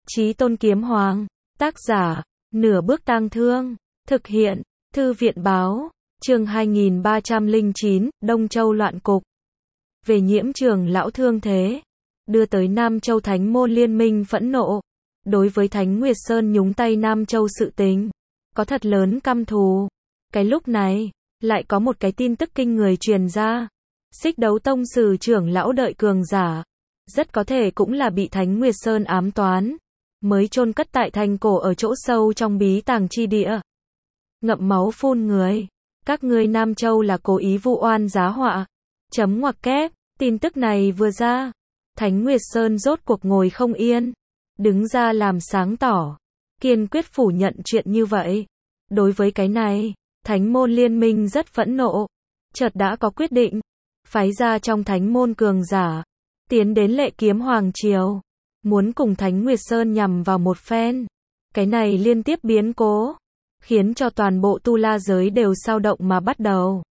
Chí Tôn Kiếm Hoàng. Tác giả, Nửa Bước Tang Thương. Thực hiện, Thư viện Báo. Chương 2309, Đông Châu loạn cục. Về Nhiễm trưởng lão thương thế, đưa tới Nam Châu Thánh môn liên minh phẫn nộ. Đối với Thánh Nguyệt Sơn nhúng tay Nam Châu sự tình, có thật lớn căm thù. Cái lúc này, lại có một cái tin tức kinh người truyền ra. Xích Đấu Tông Sử trưởng lão đợi cường giả, rất có thể cũng là bị Thánh Nguyệt Sơn ám toán, mới chôn cất tại thành cổ ở chỗ sâu trong bí tàng chi địa. Ngậm máu phun người. Các ngươi Nam Châu là cố ý vu oan giá họa. Chấm ngoặc kép, tin tức này vừa ra, Thánh Nguyệt Sơn rốt cuộc ngồi không yên, đứng ra làm sáng tỏ, kiên quyết phủ nhận chuyện như vậy. Đối với cái này, Thánh môn liên minh rất phẫn nộ, chợt đã có quyết định, phái ra trong Thánh môn cường giả, tiến đến Lệ Kiếm Hoàng Triều, muốn cùng Thánh Nguyệt Sơn nhằm vào một phen. Cái này liên tiếp biến cố, khiến cho toàn bộ tu la giới đều xao động mà bắt đầu.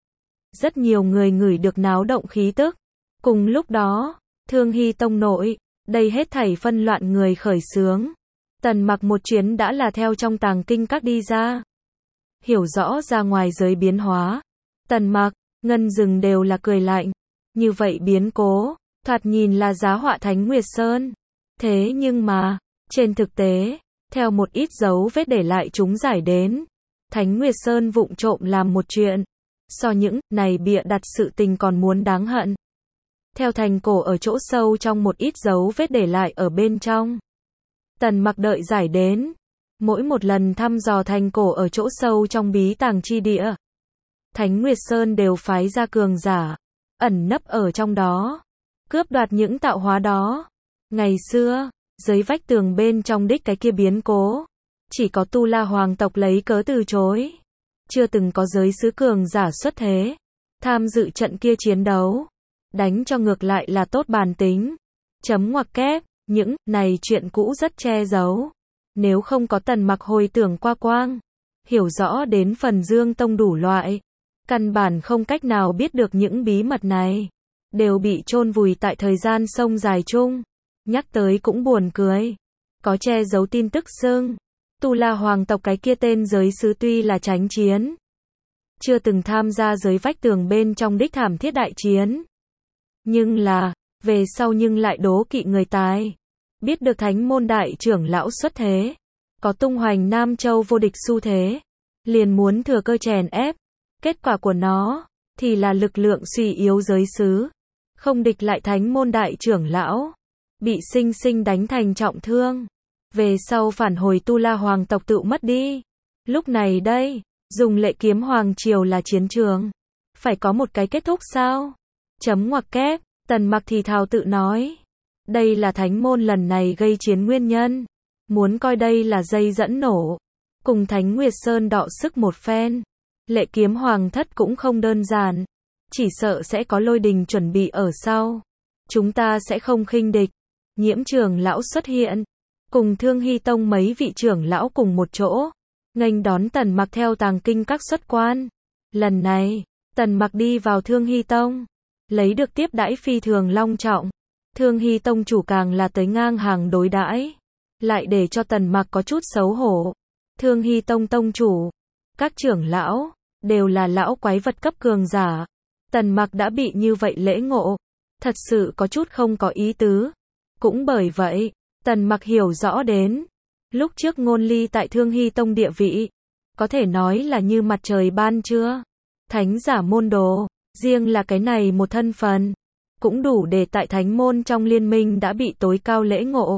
Rất nhiều người ngửi được náo động khí tức. Cùng lúc đó, Thương Hy Tông nội, đây hết thảy phân loạn người khởi xướng. Tần Mặc một chuyến đã là theo trong tàng kinh các đi ra. Hiểu rõ ra ngoài giới biến hóa. Tần Mặc, Ngân Dừng đều là cười lạnh. Như vậy biến cố, thoạt nhìn là giá họa Thánh Nguyệt Sơn. Thế nhưng mà, trên thực tế, theo một ít dấu vết để lại chúng giải đến, Thánh Nguyệt Sơn vụng trộm làm một chuyện, so những này bịa đặt sự tình còn muốn đáng hận. Theo thành cổ ở chỗ sâu trong một ít dấu vết để lại ở bên trong, Tần Mặc đợi giải đến, mỗi một lần thăm dò thành cổ ở chỗ sâu trong bí tàng chi địa, Thánh Nguyệt Sơn đều phái ra cường giả, ẩn nấp ở trong đó, cướp đoạt những tạo hóa đó. Ngày xưa, dưới vách tường bên trong đích cái kia biến cố, chỉ có Tu La hoàng tộc lấy cớ từ chối. Chưa từng có giới sứ cường giả xuất thế, tham dự trận kia chiến đấu, đánh cho ngược lại là tốt bản tính. Chấm ngoặc kép, những này chuyện cũ rất che giấu. Nếu không có Tần Mặc hồi tưởng qua quang, hiểu rõ đến phần Dương Tông đủ loại, căn bản không cách nào biết được những bí mật này, đều bị chôn vùi tại thời gian sông dài chung. Nhắc tới cũng buồn cười, có che giấu tin tức xưng Tu La hoàng tộc cái kia tên giới sứ tuy là tránh chiến, chưa từng tham gia giới vách tường bên trong đích thảm thiết đại chiến, nhưng là, về sau nhưng lại đố kỵ người tài. Biết được Thánh môn đại trưởng lão xuất thế, có tung hoành Nam Châu vô địch xu thế, liền muốn thừa cơ chèn ép. Kết quả của nó, thì là lực lượng suy yếu giới sứ, không địch lại Thánh môn đại trưởng lão, bị sinh sinh đánh thành trọng thương. Về sau phản hồi Tu La hoàng tộc tự mất đi. Lúc này đây, dùng Lệ Kiếm Hoàng Triều là chiến trường, phải có một cái kết thúc sao? Chấm ngoặc kép, Tần Mặc thì thào tự nói. Đây là Thánh môn lần này gây chiến nguyên nhân. Muốn coi đây là dây dẫn nổ. Cùng Thánh Nguyệt Sơn đọ sức một phen. Lệ Kiếm Hoàng thất cũng không đơn giản. Chỉ sợ sẽ có lôi đình chuẩn bị ở sau. Chúng ta sẽ không khinh địch. Nhiễm trưởng lão xuất hiện, cùng Thương Hy Tông mấy vị trưởng lão cùng một chỗ, nghênh đón Tần Mặc theo tàng kinh các xuất quan. Lần này, Tần Mặc đi vào Thương Hy Tông, lấy được tiếp đãi phi thường long trọng. Thương Hy Tông chủ càng là tới ngang hàng đối đãi, lại để cho Tần Mặc có chút xấu hổ. Thương Hy Tông tông chủ, các trưởng lão, đều là lão quái vật cấp cường giả. Tần Mặc đã bị như vậy lễ ngộ, thật sự có chút không có ý tứ. Cũng bởi vậy, Tần Mặc hiểu rõ đến, lúc trước Ngôn Ly tại Thương Hy Tông địa vị, có thể nói là như mặt trời ban trưa. Thánh giả môn đồ, riêng là cái này một thân phận, cũng đủ để tại Thánh môn trong liên minh đã bị tối cao lễ ngộ.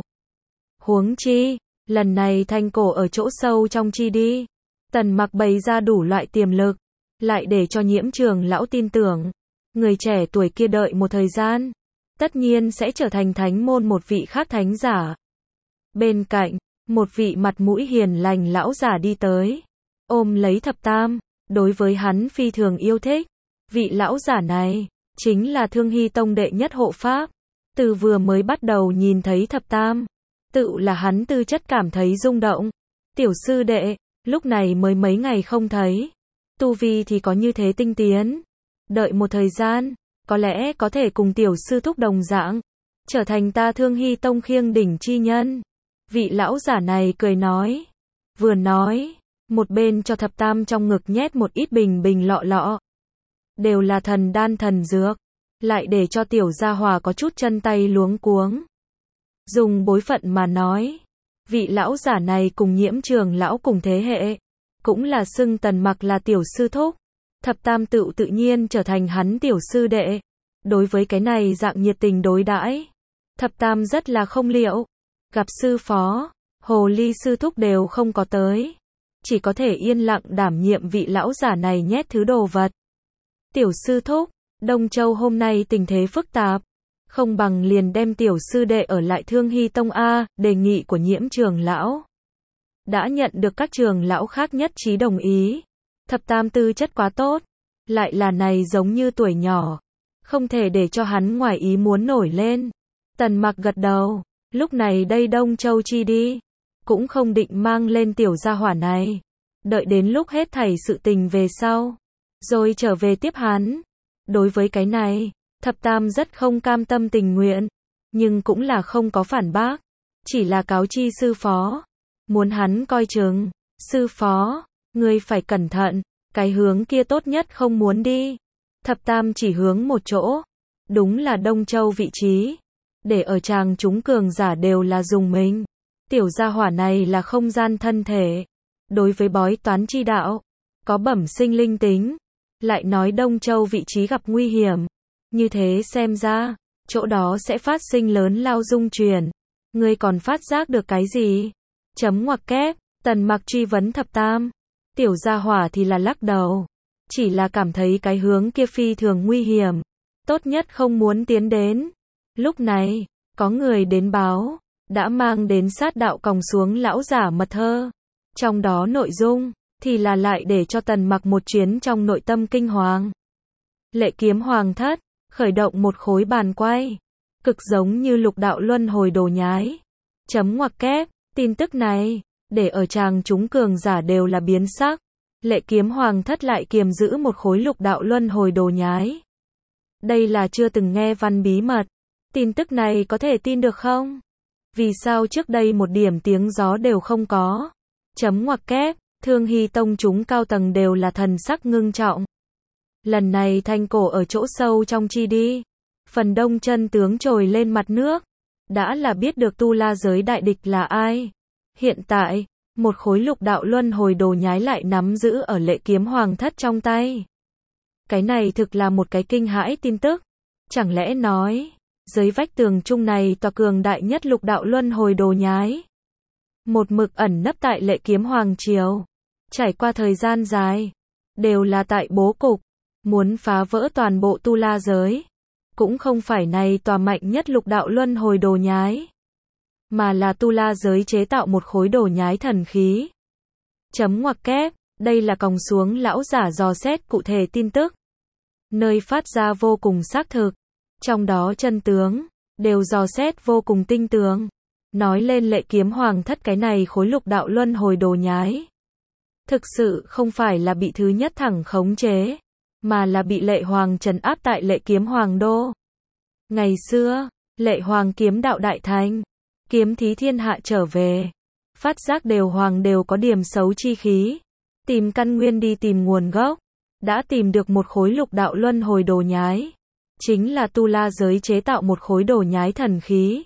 Huống chi, lần này thành cổ ở chỗ sâu trong chi đi, Tần Mặc bày ra đủ loại tiềm lực, lại để cho Nhiễm trưởng lão tin tưởng, người trẻ tuổi kia đợi một thời gian, tất nhiên sẽ trở thành Thánh môn một vị khác thánh giả. Bên cạnh, một vị mặt mũi hiền lành lão giả đi tới, ôm lấy Thập Tam, đối với hắn phi thường yêu thích. Vị lão giả này, chính là Thương Hy Tông đệ nhất hộ pháp. Từ vừa mới bắt đầu nhìn thấy Thập Tam, tự là hắn tư chất cảm thấy rung động. Tiểu sư đệ, lúc này mới mấy ngày không thấy, tu vi thì có như thế tinh tiến. Đợi một thời gian, có lẽ có thể cùng tiểu sư thúc đồng dạng, trở thành ta Thương Hy Tông khiêng đỉnh chi nhân. Vị lão giả này cười nói. Vừa nói, một bên cho thập tam trong ngực nhét một ít bình lọ lọ. Đều là thần đan thần dược. Lại để cho tiểu gia hòa có chút chân tay luống cuống. Dùng bối phận mà nói. Vị lão giả này cùng Nhiễm Trường lão cùng thế hệ. Cũng là xưng Tần Mặc là tiểu sư thúc. Thập tam tự nhiên trở thành hắn tiểu sư đệ. Đối với cái này dạng nhiệt tình đối đãi, thập tam rất là không liệu. Gặp sư phó, hồ ly sư thúc đều không có tới. Chỉ có thể yên lặng đảm nhiệm vị lão giả này nhét thứ đồ vật. Tiểu sư thúc, Đông Châu hôm nay tình thế phức tạp. Không bằng liền đem tiểu sư đệ ở lại Thương Hy Tông A, đề nghị của Nhiễm Trường lão. Đã nhận được các trường lão khác nhất trí đồng ý. Thập tam tư chất quá tốt. Lại là này giống như tuổi nhỏ. Không thể để cho hắn ngoài ý muốn nổi lên. Tần Mặc gật đầu. Lúc này đây Đông Châu chi đi. Cũng không định mang lên tiểu gia hỏa này. Đợi đến lúc hết thảy sự tình về sau. Rồi trở về tiếp hắn. Đối với cái này, thập tam rất không cam tâm tình nguyện. Nhưng cũng là không có phản bác. Chỉ là cáo chi sư phó. Muốn hắn coi chừng. Sư phó, ngươi phải cẩn thận. Cái hướng kia tốt nhất không muốn đi. Thập tam chỉ hướng một chỗ. Đúng là Đông Châu vị trí. Để ở chàng chúng cường giả đều là dùng mình. Tiểu gia hỏa này là không gian thân thể. Đối với bói toán chi đạo. Có bẩm sinh linh tính. Lại nói Đông Châu vị trí gặp nguy hiểm. Như thế xem ra. Chỗ đó sẽ phát sinh lớn lao dung chuyển. Ngươi còn phát giác được cái gì? Chấm ngoặc kép. Tần Mặc truy vấn thập tam. Tiểu gia hỏa thì là lắc đầu. Chỉ là cảm thấy cái hướng kia phi thường nguy hiểm. Tốt nhất không muốn tiến đến. Lúc này, có người đến báo. Đã mang đến sát đạo còng xuống lão giả mật thơ. Trong đó nội dung, thì là lại để cho Tần Mặc một chuyến trong nội tâm kinh hoàng. Lệ kiếm hoàng thất, khởi động một khối bàn quay. Cực giống như lục đạo luân hồi đồ nhái. Chấm ngoặc kép, tin tức này, để ở chàng chúng cường giả đều là biến sắc. Lệ kiếm hoàng thất lại kiềm giữ một khối lục đạo luân hồi đồ nhái. Đây là chưa từng nghe văn bí mật. Tin tức này có thể tin được không? Vì sao trước đây một điểm tiếng gió đều không có? Chấm ngoặc kép, Thương Hy Tông chúng cao tầng đều là thần sắc ngưng trọng. Lần này thanh cổ ở chỗ sâu trong chi đi. Phần đông chân tướng trồi lên mặt nước. Đã là biết được tu la giới đại địch là ai. Hiện tại, một khối lục đạo luân hồi đồ nhái lại nắm giữ ở lệ kiếm hoàng thất trong tay. Cái này thực là một cái kinh hãi tin tức. Chẳng lẽ nói, dưới vách tường chung này tòa cường đại nhất lục đạo luân hồi đồ nhái. Một mực ẩn nấp tại lệ kiếm hoàng triều. Trải qua thời gian dài, đều là tại bố cục. Muốn phá vỡ toàn bộ tu la giới. Cũng không phải này tòa mạnh nhất lục đạo luân hồi đồ nhái. Mà là tu la giới chế tạo một khối đồ nhái thần khí. Chấm ngoặc kép, đây là còng xuống lão giả dò xét cụ thể tin tức. Nơi phát ra vô cùng xác thực. Trong đó chân tướng, đều dò xét vô cùng tinh tường. Nói lên lệ kiếm hoàng thất cái này khối lục đạo luân hồi đồ nhái. Thực sự không phải là bị thứ nhất thẳng khống chế. Mà là bị lệ hoàng trấn áp tại lệ kiếm hoàng đô. Ngày xưa, lệ hoàng kiếm đạo đại thành. Kiếm thí thiên hạ trở về. Phát giác đều hoàng đều có điểm xấu chi khí. Tìm căn nguyên đi tìm nguồn gốc. Đã tìm được một khối lục đạo luân hồi đồ nhái. Chính là tu la giới chế tạo một khối đồ nhái thần khí.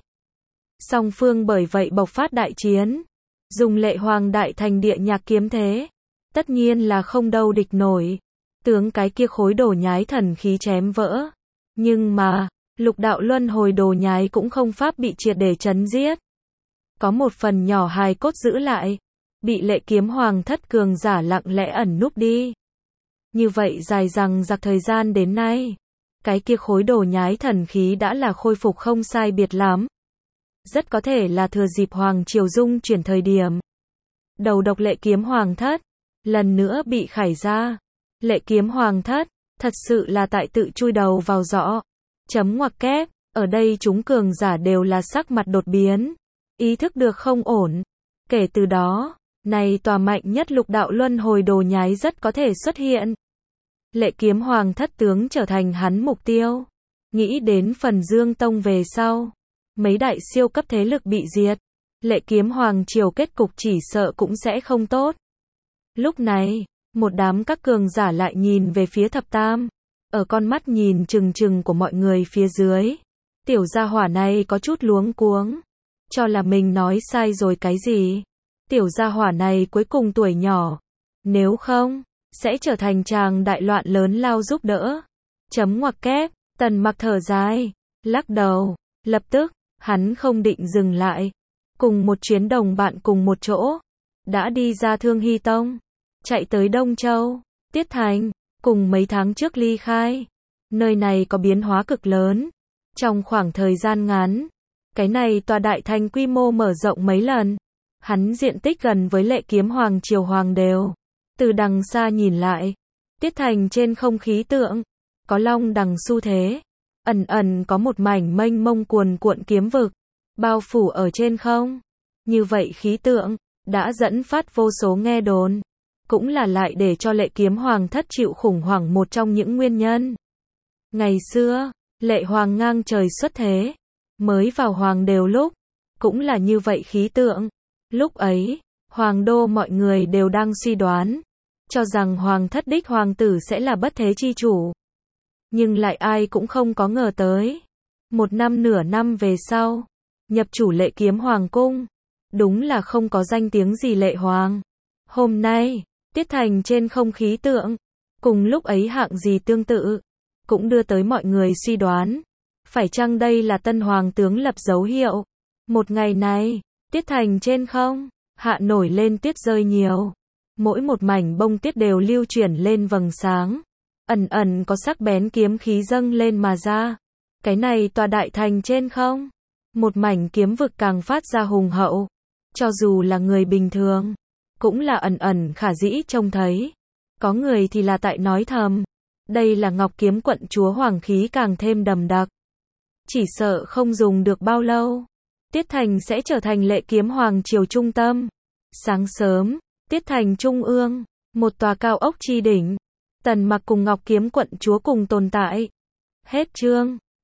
Song phương bởi vậy bộc phát đại chiến. Dùng lệ hoàng đại thành địa nhạc kiếm thế. Tất nhiên là không đâu địch nổi. Tướng cái kia khối đồ nhái thần khí chém vỡ. Nhưng mà, lục đạo luân hồi đồ nhái cũng không pháp bị triệt để chấn giết. Có một phần nhỏ hài cốt giữ lại. Bị lệ kiếm hoàng thất cường giả lặng lẽ ẩn núp đi. Như vậy dài dằng dặc thời gian đến nay. Cái kia khối đồ nhái thần khí đã là khôi phục không sai biệt lắm. Rất có thể là thừa dịp hoàng triều dung chuyển thời điểm. Đầu độc lệ kiếm hoàng thất. Lần nữa bị khải ra. Lệ kiếm hoàng thất. Thật sự là tại tự chui đầu vào giỏ. Chấm ngoặc kép. Ở đây chúng cường giả đều là sắc mặt đột biến. Ý thức được không ổn. Kể từ đó, này tòa mạnh nhất lục đạo luân hồi đồ nhái rất có thể xuất hiện. Lệ kiếm hoàng thất tướng trở thành hắn mục tiêu. Nghĩ đến phần Dương Tông về sau. Mấy đại siêu cấp thế lực bị diệt. Lệ Kiếm Hoàng triều kết cục chỉ sợ cũng sẽ không tốt. Lúc này, một đám các cường giả lại nhìn về phía thập tam. Ở con mắt nhìn trừng trừng của mọi người phía dưới, tiểu gia hỏa này có chút luống cuống. Cho là mình nói sai rồi cái gì? Tiểu gia hỏa này cuối cùng tuổi nhỏ. Nếu không, sẽ trở thành tràng đại loạn lớn lao giúp đỡ. Chấm ngoặc kép, Tần Mặc thở dài, lắc đầu. Lập tức, hắn không định dừng lại. Cùng một chuyến đồng bạn cùng một chỗ. Đã đi ra Thương Hy Tông. Chạy tới Đông Châu, Tiết Thành. Cùng mấy tháng trước ly khai. Nơi này có biến hóa cực lớn. Trong khoảng thời gian ngắn, cái này tòa đại thành quy mô mở rộng mấy lần. Hắn diện tích gần với Lệ Kiếm Hoàng triều hoàng đều. Từ đằng xa nhìn lại, Tiết Thành trên không khí tượng, có long đằng xu thế. Ẩn ẩn có một mảnh mênh mông cuồn cuộn kiếm vực, bao phủ ở trên không. Như vậy khí tượng, đã dẫn phát vô số nghe đồn. Cũng là lại để cho Lệ Kiếm Hoàng thất chịu khủng hoảng một trong những nguyên nhân. Ngày xưa, Lệ Hoàng ngang trời xuất thế, mới vào hoàng đều lúc, cũng là như vậy khí tượng. Lúc ấy, hoàng đô mọi người đều đang suy đoán, cho rằng hoàng thất đích hoàng tử sẽ là bất thế chi chủ. Nhưng lại ai cũng không có ngờ tới. Một năm nửa năm về sau, nhập chủ Lệ Kiếm Hoàng cung, đúng là không có danh tiếng gì Lệ Hoàng. Hôm nay, Tiết Thành trên không khí tượng, cùng lúc ấy hạng gì tương tự, cũng đưa tới mọi người suy đoán. Phải chăng đây là tân hoàng tướng lập dấu hiệu? Một ngày này, Tiết Thành trên không, hạ nổi lên tuyết rơi nhiều. Mỗi một mảnh bông tuyết đều lưu chuyển lên vầng sáng. Ẩn ẩn có sắc bén kiếm khí dâng lên mà ra. Cái này tòa đại thành trên không. Một mảnh kiếm vực càng phát ra hùng hậu. Cho dù là người bình thường, cũng là ẩn ẩn khả dĩ trông thấy. Có người thì là tại nói thầm. Đây là Ngọc Kiếm quận chúa hoàng khí càng thêm đậm đặc. Chỉ sợ không dùng được bao lâu, Tiết Thành sẽ trở thành Lệ Kiếm Hoàng triều trung tâm. Sáng sớm, Tiết Thành trung ương, một tòa cao ốc chi đỉnh. Tần Mặc cùng Ngọc Kiếm quận chúa cùng tồn tại. Hết chương.